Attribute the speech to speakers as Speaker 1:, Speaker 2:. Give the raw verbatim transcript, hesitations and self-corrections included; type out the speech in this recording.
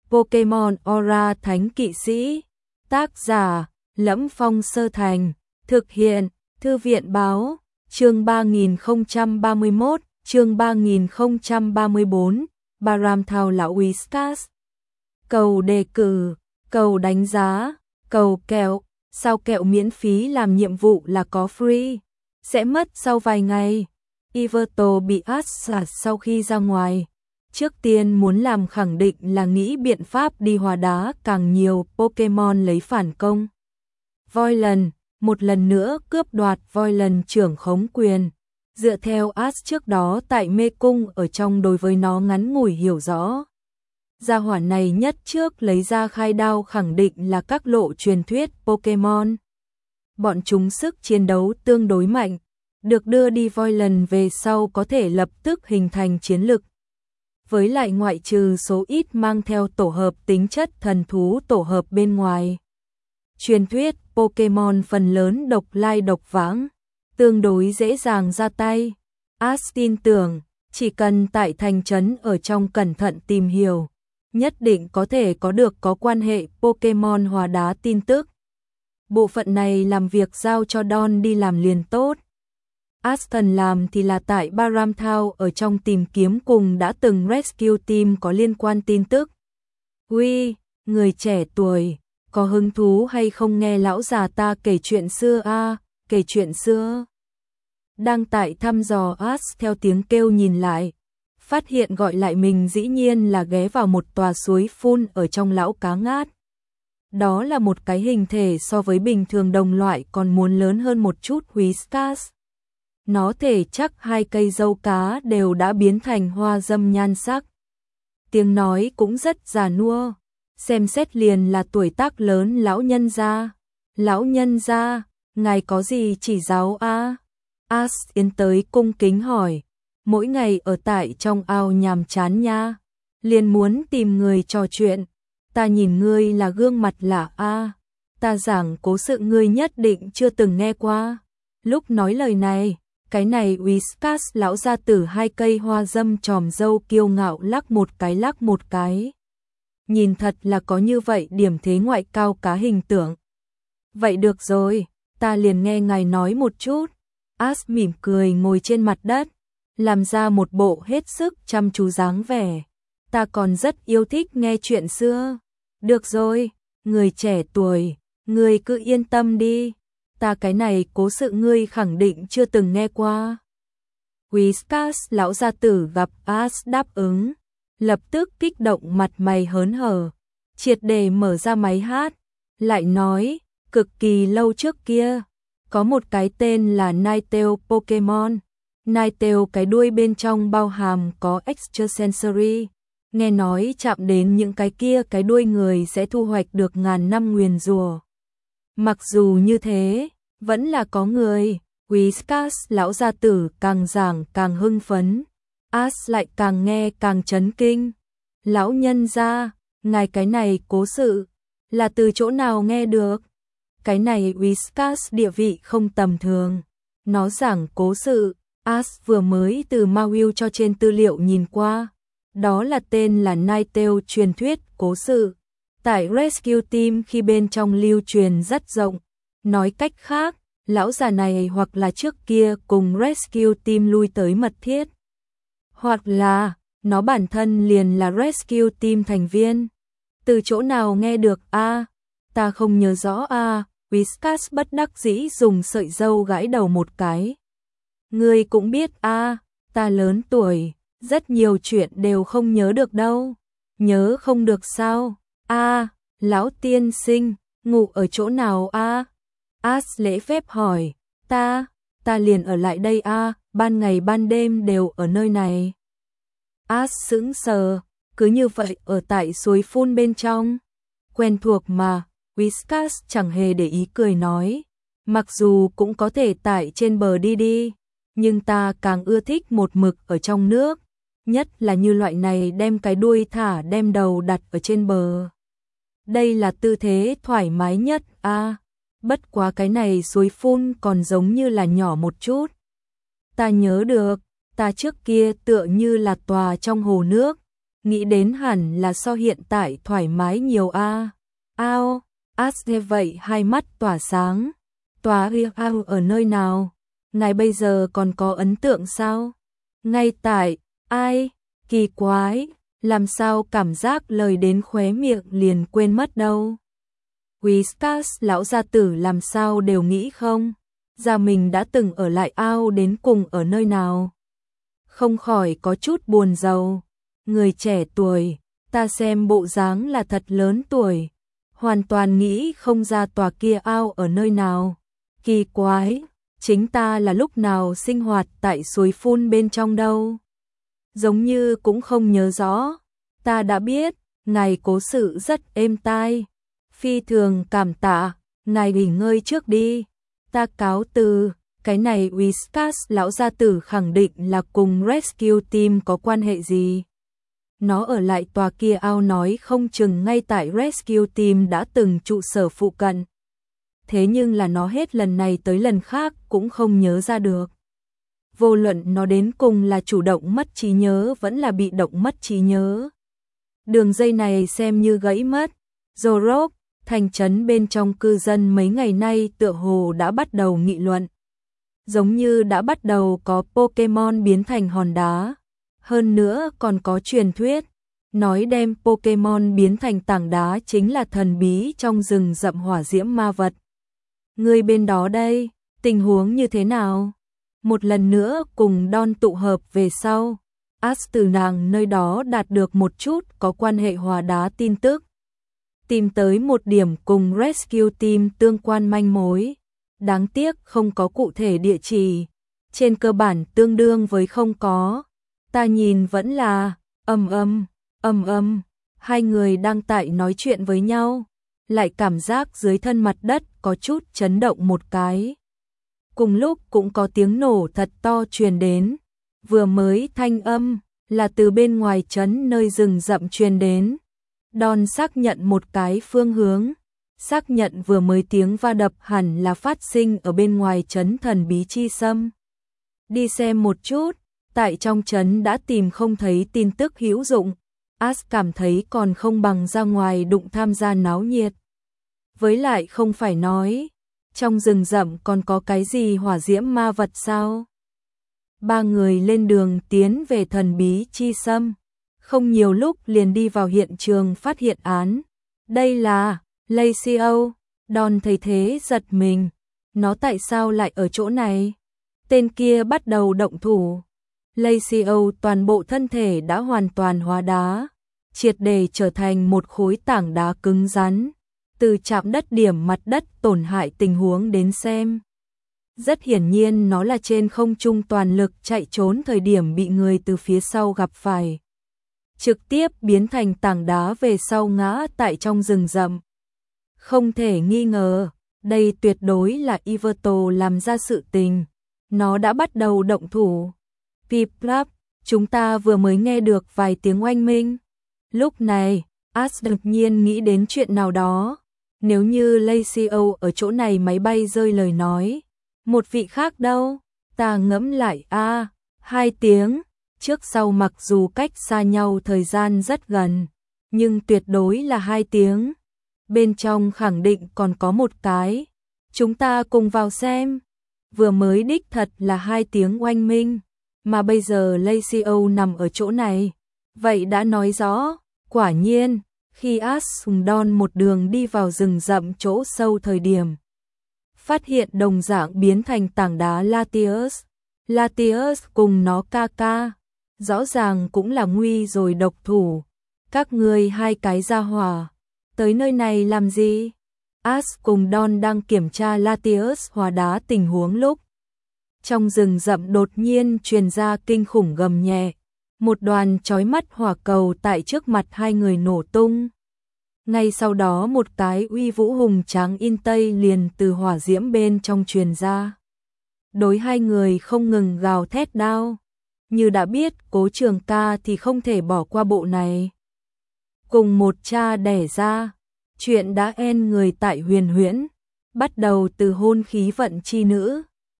Speaker 1: Pokemon Aura Thánh Kỵ Sĩ. Tác giả: Lẫm Phong Sơ Thành. Thực hiện: Thư viện báo. Chương ba nghìn không trăm ba mươi mốt, chương ba nghìn không trăm ba mươi bốn, Baram Thao lão Whiskas. Cầu đề cử, cầu đánh giá, cầu kẹo, sao kẹo miễn phí làm nhiệm vụ là có free, sẽ mất sau vài ngày. Iverto bị át sau khi ra ngoài. Trước tiên muốn làm khẳng định là nghĩ biện pháp đi hòa đá càng nhiều Pokemon lấy phản công. Voidland một lần nữa cướp đoạt Voidland trưởng khống quyền. Dựa theo Ash trước đó tại mê cung ở trong đối với nó ngắn ngủi hiểu rõ. Gia hỏa này nhất trước lấy ra khai đao khẳng định là các lộ truyền thuyết Pokemon. Bọn chúng sức chiến đấu tương đối mạnh, được đưa đi Voidland về sau có thể lập tức hình thành chiến lực. Với lại ngoại trừ số ít mang theo tổ hợp tính chất thần thú tổ hợp bên ngoài. Truyền thuyết Pokemon phần lớn độc lai độc vãng, tương đối dễ dàng ra tay. Ash tin tưởng, chỉ cần tại thành trấn ở trong cẩn thận tìm hiểu, nhất định có thể có được có quan hệ Pokemon hòa đá tin tức. Bộ phận này làm việc giao cho Don đi làm liền tốt. Aston làm thì là tại Baram Thao ở trong tìm kiếm cùng đã từng rescue team có liên quan tin tức. Uy, người trẻ tuổi, có hứng thú hay không nghe lão già ta kể chuyện xưa a, à, kể chuyện xưa. Đang tại thăm dò Ash theo tiếng kêu nhìn lại, phát hiện gọi lại mình dĩ nhiên là ghé vào một tòa suối phun ở trong lão cá ngát. Đó là một cái hình thể so với bình thường đồng loại còn muốn lớn hơn một chút Whiskas. Nó thể chắc hai cây dâu cá đều đã biến thành hoa dâm nhan sắc. Tiếng nói cũng rất già nua, xem xét liền là tuổi tác lớn lão nhân gia. Lão nhân gia, ngài có gì chỉ giáo a? Ash tiến tới cung kính hỏi, mỗi ngày ở tại trong ao nhàm chán nha, liền muốn tìm người trò chuyện. Ta nhìn ngươi là gương mặt lạ a, ta giảng cố sự ngươi nhất định chưa từng nghe qua. Lúc nói lời này, cái này Whiskas lão ra từ hai cây hoa dâm tròm dâu kiêu ngạo lắc một cái lắc một cái. Nhìn thật là có như vậy điểm thế ngoại cao cá hình tượng. Vậy được rồi, ta liền nghe ngài nói một chút. Ash mỉm cười ngồi trên mặt đất, làm ra một bộ hết sức chăm chú dáng vẻ. Ta còn rất yêu thích nghe chuyện xưa. Được rồi, người trẻ tuổi, người cứ yên tâm đi. Ta cái này cố sự ngươi khẳng định chưa từng nghe qua. Whiskas lão gia tử gặp Ash đáp ứng, lập tức kích động mặt mày hớn hở, triệt để mở ra máy hát, lại nói, cực kỳ lâu trước kia, có một cái tên là Ninetale Pokemon. Ninetale cái đuôi bên trong bao hàm có extrasensory, nghe nói chạm đến những cái kia cái đuôi người sẽ thu hoạch được ngàn năm nguyền rủa. Mặc dù như thế, vẫn là có người. Whiskas lão gia tử càng giảng càng hưng phấn, Ash lại càng nghe càng chấn kinh. Lão nhân gia, ngài cái này cố sự là từ chỗ nào nghe được? Cái này Whiskas địa vị không tầm thường. Nó giảng cố sự, Ash vừa mới từ Mawile cho trên tư liệu nhìn qua. Đó là tên là Ninetale truyền thuyết cố sự. Tại Rescue Team khi bên trong lưu truyền rất rộng. Nói cách khác, lão già này hoặc là trước kia cùng Rescue Team lui tới mật thiết. Hoặc là, nó bản thân liền là Rescue Team thành viên. Từ chỗ nào nghe được a? À, ta không nhớ rõ a. À, Whiskas bất đắc dĩ dùng sợi dâu gãi đầu một cái. Ngươi cũng biết a, à, ta lớn tuổi, rất nhiều chuyện đều không nhớ được đâu. Nhớ không được sao? A, à, lão tiên sinh, ngủ ở chỗ nào a? À? Ash lễ phép hỏi, ta, ta liền ở lại đây a, à, ban ngày ban đêm đều ở nơi này. Ash sững sờ, cứ như vậy ở tại suối phun bên trong. Quen thuộc mà, Whiskas chẳng hề để ý cười nói, mặc dù cũng có thể tại trên bờ đi đi, nhưng ta càng ưa thích một mực ở trong nước, nhất là như loại này đem cái đuôi thả đem đầu đặt ở trên bờ. Đây là tư thế thoải mái nhất a. À, bất quá cái này suối phun còn giống như là nhỏ một chút. Ta nhớ được, ta trước kia tựa như là tòa trong hồ nước, nghĩ đến hẳn là so hiện tại thoải mái nhiều a. Ao, As nghe vậy hai mắt tỏa sáng. Tòa ao ở nơi nào? Ngài bây giờ còn có ấn tượng sao? Ngay tại, ai? Kỳ quái, làm sao cảm giác lời đến khóe miệng liền quên mất đâu. Whiskas lão gia tử làm sao đều nghĩ không? Gia mình đã từng ở lại ao đến cùng ở nơi nào? Không khỏi có chút buồn rầu. Người trẻ tuổi, ta xem bộ dáng là thật lớn tuổi. Hoàn toàn nghĩ không ra tòa kia ao ở nơi nào. Kỳ quái, chính ta là lúc nào sinh hoạt tại suối phun bên trong đâu. Giống như cũng không nhớ rõ. Ta đã biết, ngài cố sự rất êm tai. Phi thường cảm tạ, ngài nghỉ ngơi trước đi. Ta cáo từ, cái này Whiskas lão gia tử khẳng định là cùng Rescue Team có quan hệ gì. Nó ở lại tòa kia ao nói không chừng ngay tại Rescue Team đã từng trụ sở phụ cận. Thế nhưng là nó hết lần này tới lần khác cũng không nhớ ra được. Vô luận nó đến cùng là chủ động mất trí nhớ vẫn là bị động mất trí nhớ. Đường dây này xem như gãy mất. Zorok, thành trấn bên trong cư dân mấy ngày nay tựa hồ đã bắt đầu nghị luận. Giống như đã bắt đầu có Pokemon biến thành hòn đá. Hơn nữa còn có truyền thuyết, nói đem Pokemon biến thành tảng đá chính là thần bí trong rừng rậm hỏa diễm ma vật. Người bên đó đây, tình huống như thế nào? Một lần nữa cùng Don tụ hợp về sau, As từ nàng nơi đó đạt được một chút có quan hệ hỏa đá tin tức. Tìm tới một điểm cùng Rescue Team tương quan manh mối. Đáng tiếc không có cụ thể địa chỉ. Trên cơ bản tương đương với không có. Ta nhìn vẫn là ầm ầm, ầm ầm, hai người đang tại nói chuyện với nhau, lại cảm giác dưới thân mặt đất có chút chấn động một cái. Cùng lúc cũng có tiếng nổ thật to truyền đến, vừa mới thanh âm là từ bên ngoài trấn nơi rừng rậm truyền đến. Don xác nhận một cái phương hướng, xác nhận vừa mới tiếng va đập hẳn là phát sinh ở bên ngoài trấn thần bí chi sâm. Đi xem một chút. Tại trong trấn đã tìm không thấy tin tức hữu dụng, As cảm thấy còn không bằng ra ngoài đụng tham gia náo nhiệt. Với lại không phải nói, trong rừng rậm còn có cái gì hỏa diễm ma vật sao? Ba người lên đường tiến về thần bí chi sâm, không nhiều lúc liền đi vào hiện trường phát hiện án. Đây là Laceo. Don thấy thế giật mình, nó tại sao lại ở chỗ này? Tên kia bắt đầu động thủ. Laceo toàn bộ thân thể đã hoàn toàn hóa đá, triệt để trở thành một khối tảng đá cứng rắn. Từ chạm đất điểm mặt đất tổn hại tình huống đến xem, rất hiển nhiên nó là trên không trung toàn lực chạy trốn thời điểm bị người từ phía sau gặp phải. Trực tiếp biến thành tảng đá về sau ngã tại trong rừng rậm. Không thể nghi ngờ, đây tuyệt đối là Yveltal làm ra sự tình. Nó đã bắt đầu động thủ. Pip plap, chúng ta vừa mới nghe được vài tiếng oanh minh. Lúc này, As đột nhiên nghĩ đến chuyện nào đó. Nếu như Laceo ở chỗ này máy bay rơi lời nói, một vị khác đâu? Ta ngẫm lại a, à, hai tiếng, trước sau mặc dù cách xa nhau thời gian rất gần, nhưng tuyệt đối là hai tiếng. Bên trong khẳng định còn có một cái. Chúng ta cùng vào xem. Vừa mới đích thật là hai tiếng oanh minh, mà bây giờ Laceo nằm ở chỗ này. Vậy đã nói rõ, quả nhiên, khi As cùng Don một đường đi vào rừng rậm chỗ sâu thời điểm, phát hiện đồng dạng biến thành tảng đá Latios. Latios cùng nó ca ca, rõ ràng cũng là nguy rồi độc thủ. Các ngươi hai cái gia hỏa, tới nơi này làm gì? As cùng Don đang kiểm tra Latios hóa đá tình huống lúc. Trong rừng rậm đột nhiên truyền ra kinh khủng gầm nhẹ. Một đoàn chói mắt hỏa cầu tại trước mặt hai người nổ tung. Ngay sau đó một cái uy vũ hùng tráng in tây liền từ hỏa diễm bên trong truyền ra. Đối hai người không ngừng gào thét đau. Như đã biết Cố Trường Ca thì không thể bỏ qua bộ này. Cùng một cha đẻ ra, chuyện đã en người tại Huyền Huyễn, bắt đầu từ hôn khí vận chi nữ.